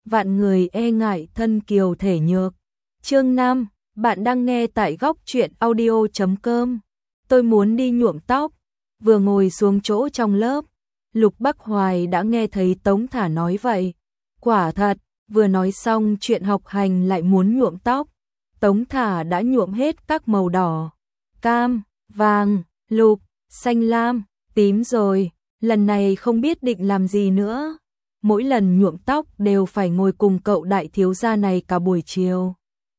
vạn người e ngại thân kiều thể nhược. Chương 5, bạn đang nghe tại góc truyện audio.com. Tôi muốn đi nhuộm tóc. Vừa ngồi xuống chỗ trong lớp, Lục Bắc Hoài đã nghe thấy Tống Thả nói vậy. Quả thật, vừa nói xong chuyện học hành lại muốn nhuộm tóc. Tống Thả đã nhuộm hết các màu đỏ, cam, vàng, lục, xanh lam, tím rồi, lần này không biết định làm gì nữa. Mỗi lần nhuộm tóc đều phải ngồi cùng cậu đại thiếu gia này cả buổi chiều.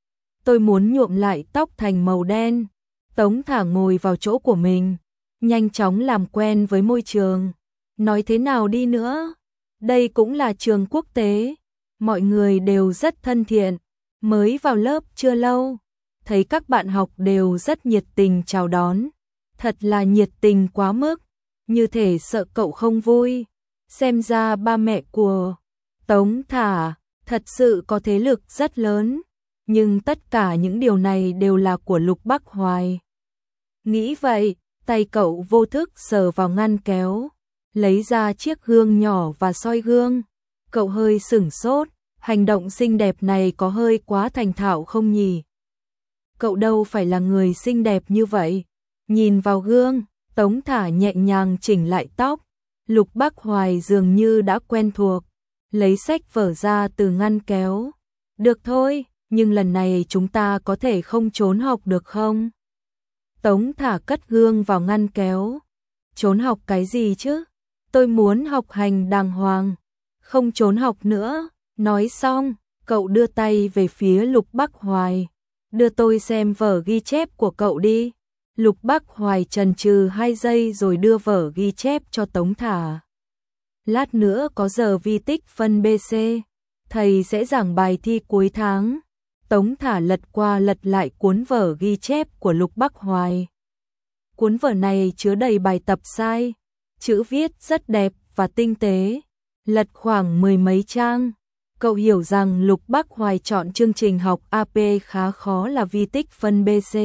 Tôi muốn nhuộm lại tóc thành màu đen. Tống Thả ngồi vào chỗ của mình, nhanh chóng làm quen với môi trường. Nói thế nào đi nữa, đây cũng là trường quốc tế, mọi người đều rất thân thiện. Mới vào lớp chưa lâu, thấy các bạn học đều rất nhiệt tình chào đón. Thật là nhiệt tình quá mức, như thể sợ cậu không vui. Xem ra ba mẹ của Tống Thả thật sự có thế lực rất lớn, nhưng tất cả những điều này đều là của Lục Bắc Hoài. Nghĩ vậy, tay cậu vô thức sờ vào ngăn kéo, lấy ra chiếc gương nhỏ và soi gương. Cậu hơi sửng sốt, hành động xinh đẹp này có hơi quá thành thạo không nhỉ? Cậu đâu phải là người xinh đẹp như vậy. Nhìn vào gương, Tống Thả nhẹ nhàng chỉnh lại tóc. Lục Bắc Hoài dường như đã quen thuộc, lấy sách vở ra từ ngăn kéo. Được thôi, nhưng lần này chúng ta có thể không trốn học được không? Tống Thả cất gương vào ngăn kéo. Trốn học cái gì chứ? Tôi muốn học hành đàng hoàng, không trốn học nữa. Nói xong, cậu đưa tay về phía Lục Bắc Hoài. Đưa tôi xem vở ghi chép của cậu đi. Lục Bắc Hoài chần chừ 2 giây rồi đưa vở ghi chép cho Tống Thả. Lát nữa có giờ vi tích phân BC, thầy sẽ giảng bài thi cuối tháng. Tống Thả lật qua lật lại cuốn vở ghi chép của Lục Bắc Hoài. Cuốn vở này chứa đầy bài tập sai, chữ viết rất đẹp và tinh tế. Lật khoảng 10 mấy trang, cậu hiểu rằng Lục Bắc Hoài chọn chương trình học AP khá khó là vi tích phân BC.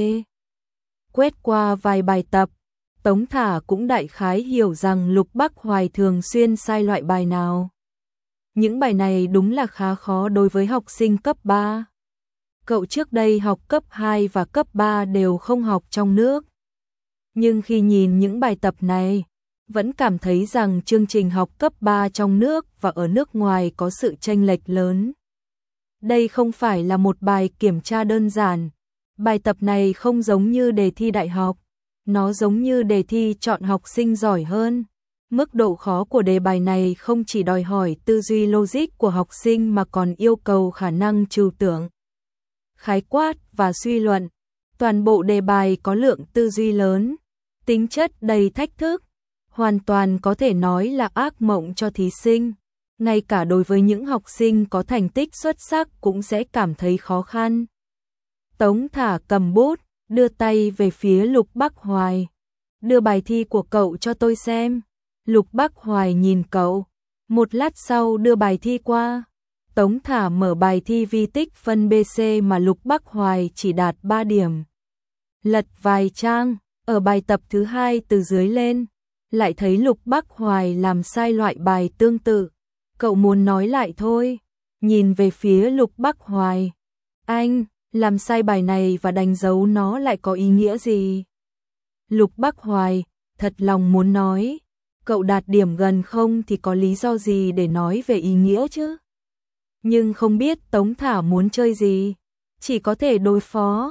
Quét qua vài bài tập, Tống Thả cũng đại khái hiểu rằng Lục Bắc Hoài thường xuyên sai loại bài nào. Những bài này đúng là khá khó đối với học sinh cấp 3. Cậu trước đây học cấp 2 và cấp 3 đều không học trong nước. Nhưng khi nhìn những bài tập này, vẫn cảm thấy rằng chương trình học cấp 3 trong nước và ở nước ngoài có sự chênh lệch lớn. Đây không phải là một bài kiểm tra đơn giản. Bài tập này không giống như đề thi đại học, nó giống như đề thi chọn học sinh giỏi hơn. Mức độ khó của đề bài này không chỉ đòi hỏi tư duy logic của học sinh mà còn yêu cầu khả năng trừu tượng, khái quát và suy luận. Toàn bộ đề bài có lượng tư duy lớn, tính chất đầy thách thức, hoàn toàn có thể nói là ác mộng cho thí sinh. Ngay cả đối với những học sinh có thành tích xuất sắc cũng sẽ cảm thấy khó khăn. Tống Thả cầm bút, đưa tay về phía Lục Bắc Hoài. Đưa bài thi của cậu cho tôi xem. Lục Bắc Hoài nhìn cậu, một lát sau đưa bài thi qua. Tống Thả mở bài thi vi tích phân BC mà Lục Bắc Hoài chỉ đạt 3 điểm. Lật vài trang, ở bài tập thứ 2 từ dưới lên, lại thấy Lục Bắc Hoài làm sai loại bài tương tự. Cậu muốn nói lại thôi, nhìn về phía Lục Bắc Hoài. Anh, làm sai bài này và đánh dấu nó lại có ý nghĩa gì? Lục Bắc Hoài, thật lòng muốn nói, cậu đạt điểm gần không thì có lý do gì để nói về ý nghĩa chứ? Nhưng không biết Tống Thả muốn chơi gì, chỉ có thể đối phó.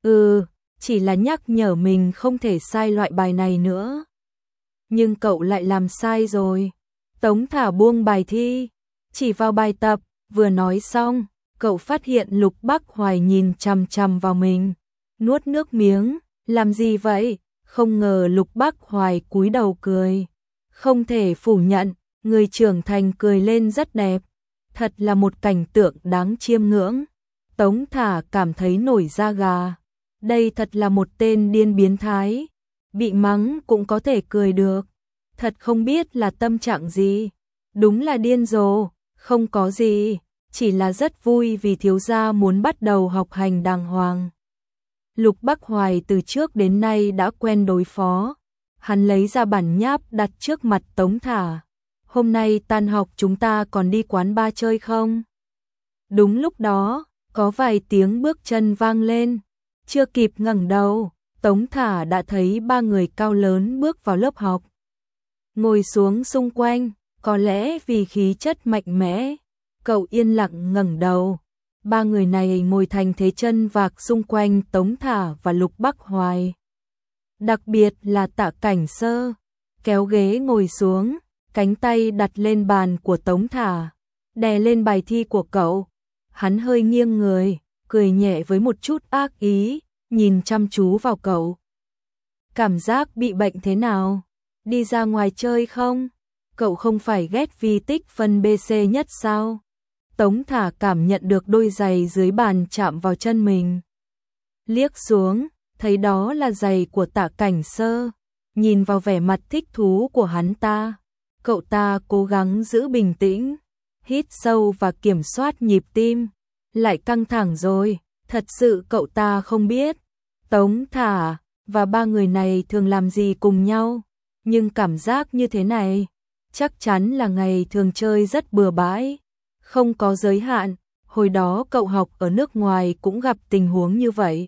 Chỉ là nhắc nhở mình không thể sai loại bài này nữa. Nhưng cậu lại làm sai rồi. Tống Thả buông bài thi, chỉ vào bài tập, vừa nói xong, cậu phát hiện Lục Bắc Hoài nhìn chằm chằm vào mình, nuốt nước miếng. Làm gì vậy? Không ngờ Lục Bắc Hoài cúi đầu cười. Không thể phủ nhận, người trưởng thành cười lên rất đẹp. Thật là một cảnh tượng đáng chiêm ngưỡng. Tống Thả cảm thấy nổi da gà. Đây thật là một tên điên biến thái. Bị mắng cũng có thể cười được. Thật không biết là tâm trạng gì. Đúng là điên rồ, không có gì. Chỉ là rất vui vì thiếu gia muốn bắt đầu học hành đàng hoàng. Lục Bắc Hoài từ trước đến nay đã quen đối phó. Hắn lấy ra bản nháp đặt trước mặt Tống Thả. Hôm nay tan học chúng ta còn đi quán bar chơi không? Đúng lúc đó, có vài tiếng bước chân vang lên. Chưa kịp ngẩng đầu, Tống Thả đã thấy ba người cao lớn bước vào lớp học. Ngồi xuống xung quanh, có lẽ vì khí chất mạnh mẽ, cậu yên lặng ngẩng đầu. Ba người này ngồi thành thế chân vạc xung quanh Tống Thả và Lục Bắc Hoài. Đặc biệt là Tạ Cảnh Sơ, kéo ghế ngồi xuống, cánh tay đặt lên bàn của Tống Thả, đè lên bài thi của cậu. Hắn hơi nghiêng người, cười nhẹ với một chút ác ý, nhìn chăm chú vào cậu. Cảm giác bị bệnh thế nào? Đi ra ngoài chơi không? Cậu không phải ghét vi tích phân BC nhất sao? Tống Thả cảm nhận được đôi giày dưới bàn chạm vào chân mình. Liếc xuống, thấy đó là giày của Tạ Cảnh Sơ. Nhìn vào vẻ mặt thích thú của hắn ta, cậu ta cố gắng giữ bình tĩnh, hít sâu và kiểm soát nhịp tim. Lại căng thẳng rồi, thật sự cậu ta không biết Tống Thả và ba người này thường làm gì cùng nhau, nhưng cảm giác như thế này chắc chắn là ngày thường chơi rất bừa bãi, không có giới hạn. Hồi đó cậu học ở nước ngoài cũng gặp tình huống như vậy.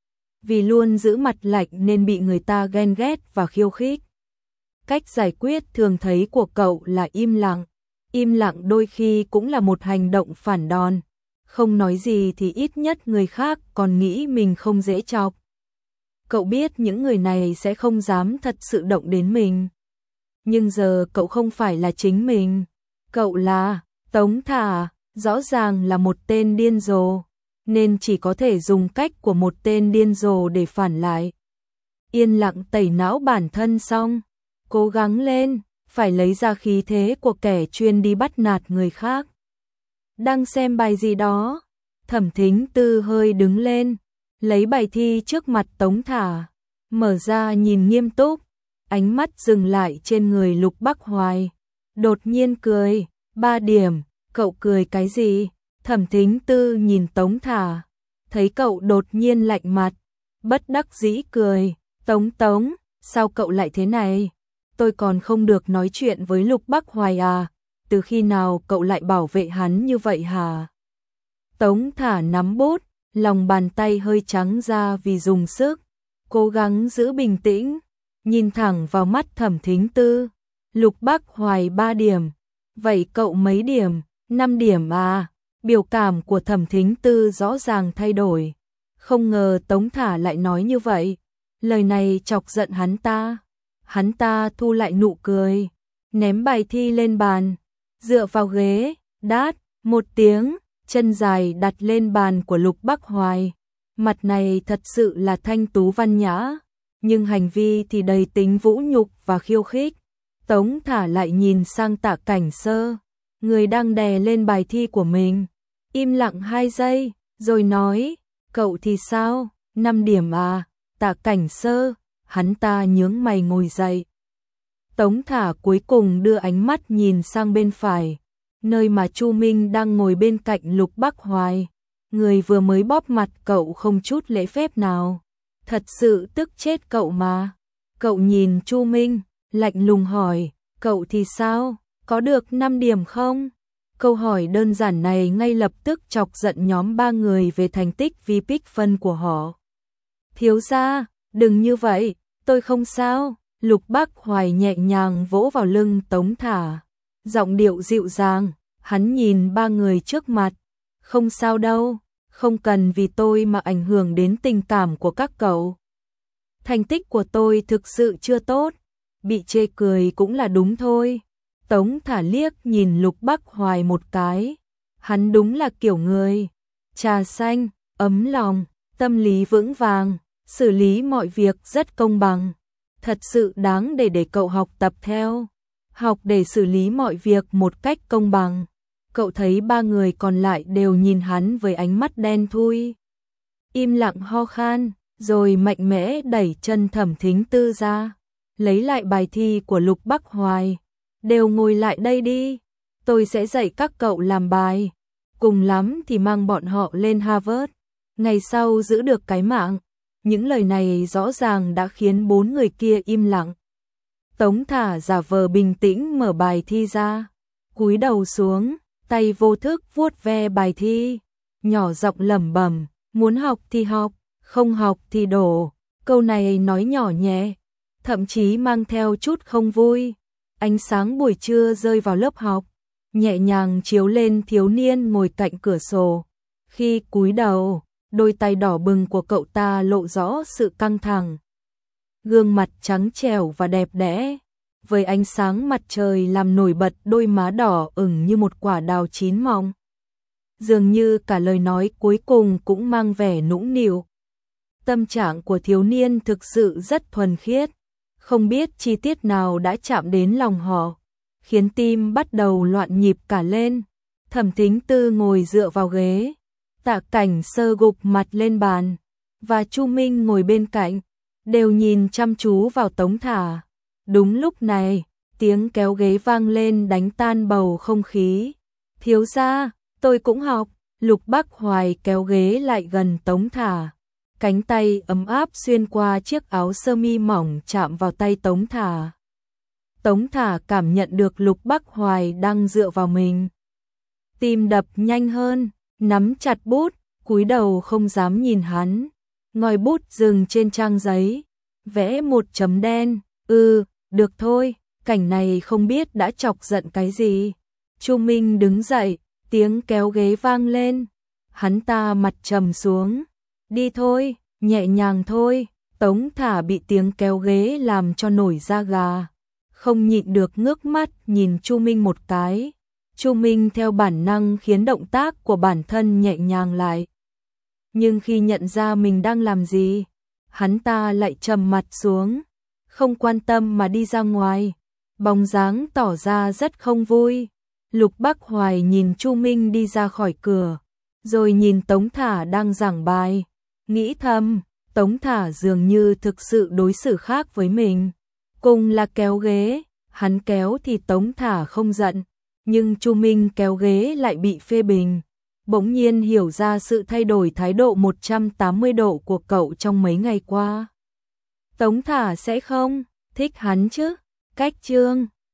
Vì luôn giữ mặt lạnh nên bị người ta ghen ghét và khiêu khích. Cách giải quyết thường thấy của cậu là im lặng. Im lặng đôi khi cũng là một hành động phản đòn. Không nói gì thì ít nhất người khác còn nghĩ mình không dễ chọc. Cậu biết những người này sẽ không dám thật sự động đến mình. Nhưng giờ cậu không phải là chính mình. Cậu là Tống Thả, rõ ràng là một tên điên rồ, nên chỉ có thể dùng cách của một tên điên rồ để phản lại. Yên lặng tẩy não bản thân xong, cố gắng lên, phải lấy ra khí thế của kẻ chuyên đi bắt nạt người khác. Đang xem bài gì đó, Thẩm Thính Tư hơi đứng lên, lấy bài thi trước mặt Tống Thả, mở ra nhìn nghiêm túc, ánh mắt dừng lại trên người Lục Bắc Hoài. Đột nhiên cười, 3 điểm, cậu cười cái gì? Thẩm Thính Tư nhìn Tống Thả, thấy cậu đột nhiên lạnh mặt, bất đắc dĩ cười, Tống, sao cậu lại thế này? Tôi còn không được nói chuyện với Lục Bắc Hoài à? Từ khi nào cậu lại bảo vệ hắn như vậy hả? Tống Thả nắm bút, lòng bàn tay hơi trắng ra vì dùng sức, cố gắng giữ bình tĩnh, nhìn thẳng vào mắt Thẩm Thính Tư. Lục Bắc Hoài 3 điểm, vậy cậu mấy điểm? 5 điểm à? Biểu cảm của Thẩm Thính Tư rõ ràng thay đổi. Không ngờ Tống Thả lại nói như vậy. Lời này chọc giận hắn ta. Hắn ta thu lại nụ cười, ném bài thi lên bàn, dựa vào ghế, đát, một tiếng, chân dài đặt lên bàn của Lục Bắc Hoài. Mặt này thật sự là thanh tú văn nhã, nhưng hành vi thì đầy tính vũ nhục và khiêu khích. Tống Thả lại nhìn sang Tạ Cảnh Sơ, người đang đè lên bài thi của mình. Im lặng 2 giây, rồi nói, cậu thì sao? 5 điểm à? Tạ Cảnh Sơ, hắn ta nhướng mày ngồi dậy. Tống Thả cuối cùng đưa ánh mắt nhìn sang bên phải, nơi mà Chu Minh đang ngồi bên cạnh Lục Bắc Hoài. Người vừa mới bóp mặt cậu không chút lễ phép nào. Thật sự tức chết cậu mà. Cậu nhìn Chu Minh, lạnh lùng hỏi, cậu thì sao? Có được 5 điểm không? Câu hỏi đơn giản này ngay lập tức chọc giận nhóm 3 người về thành tích vi pick phân của họ. Thiếu gia, đừng như vậy, tôi không sao. Lục Bắc Hoài nhẹ nhàng vỗ vào lưng Tống Thả, giọng điệu dịu dàng, hắn nhìn 3 người trước mặt. Không sao đâu, không cần vì tôi mà ảnh hưởng đến tình cảm của các cậu. Thành tích của tôi thực sự chưa tốt, bị chê cười cũng là đúng thôi. Tống Thả liếc nhìn Lục Bắc Hoài một cái, hắn đúng là kiểu người trà xanh, ấm lòng, tâm lý vững vàng, xử lý mọi việc rất công bằng. Thật sự đáng để cậu học tập theo, học để xử lý mọi việc một cách công bằng. Cậu thấy 3 người còn lại đều nhìn hắn với ánh mắt đen thui. Im lặng ho khan, rồi mạnh mẽ đẩy chân Thẩm Thính Tư ra, lấy lại bài thi của Lục Bắc Hoài. Đều ngồi lại đây đi, tôi sẽ dạy các cậu làm bài, cùng lắm thì mang bọn họ lên Harvard, ngày sau giữ được cái mạng. Những lời này rõ ràng đã khiến 4 người kia im lặng. Tống Thả giả vờ bình tĩnh mở bài thi ra, cúi đầu xuống, tay vô thức vuốt ve bài thi, nhỏ giọng lẩm bẩm, muốn học thì học, không học thì đổ. Câu này nói nhỏ nhẹ, thậm chí mang theo chút không vui. Ánh sáng buổi trưa rơi vào lớp học, nhẹ nhàng chiếu lên thiếu niên ngồi cạnh cửa sổ. Khi cúi đầu, đôi tay đỏ bừng của cậu ta lộ rõ sự căng thẳng. Gương mặt trắng trẻo và đẹp đẽ, với ánh sáng mặt trời làm nổi bật đôi má đỏ ửng như một quả đào chín mọng. Dường như cả lời nói cuối cùng cũng mang vẻ nũng nịu. Tâm trạng của thiếu niên thực sự rất thuần khiết, không biết chi tiết nào đã chạm đến lòng họ, khiến tim bắt đầu loạn nhịp cả lên. Thẩm Thính Tư ngồi dựa vào ghế, Tạ Cảnh Sơ gục mặt lên bàn, và Chu Minh ngồi bên cạnh, đều nhìn chăm chú vào Tống Thả. Đúng lúc này, tiếng kéo ghế vang lên đánh tan bầu không khí. Thiếu gia, tôi cũng học. Lục Bắc Hoài kéo ghế lại gần Tống Thả. Cánh tay ấm áp xuyên qua chiếc áo sơ mi mỏng chạm vào tay Tống Thả. Tống Thả cảm nhận được Lục Bắc Hoài đang dựa vào mình. Tim đập nhanh hơn, nắm chặt bút, cúi đầu không dám nhìn hắn. Ngòi bút dừng trên trang giấy, vẽ một chấm đen. Được thôi, cảnh này không biết đã chọc giận cái gì. Chu Minh đứng dậy, tiếng kéo ghế vang lên. Hắn ta mặt trầm xuống. Đi thôi, nhẹ nhàng thôi. Tống Thả bị tiếng kéo ghế làm cho nổi da gà, không nhịn được ngước mắt nhìn Chu Minh một cái. Chu Minh theo bản năng khiến động tác của bản thân nhẹ nhàng lại. Nhưng khi nhận ra mình đang làm gì, hắn ta lại trầm mặt xuống, không quan tâm mà đi ra ngoài, bóng dáng tỏ ra rất không vui. Lục Bắc Hoài nhìn Chu Minh đi ra khỏi cửa, rồi nhìn Tống Thả đang giảng bài, nghĩ thầm, Tống Thả dường như thực sự đối xử khác với mình. Cùng là kéo ghế, hắn kéo thì Tống Thả không giận, nhưng Chu Minh kéo ghế lại bị phê bình. Bỗng nhiên hiểu ra sự thay đổi thái độ 180 độ của cậu trong mấy ngày qua. Tống Thả sẽ không thích hắn chứ? Cách chương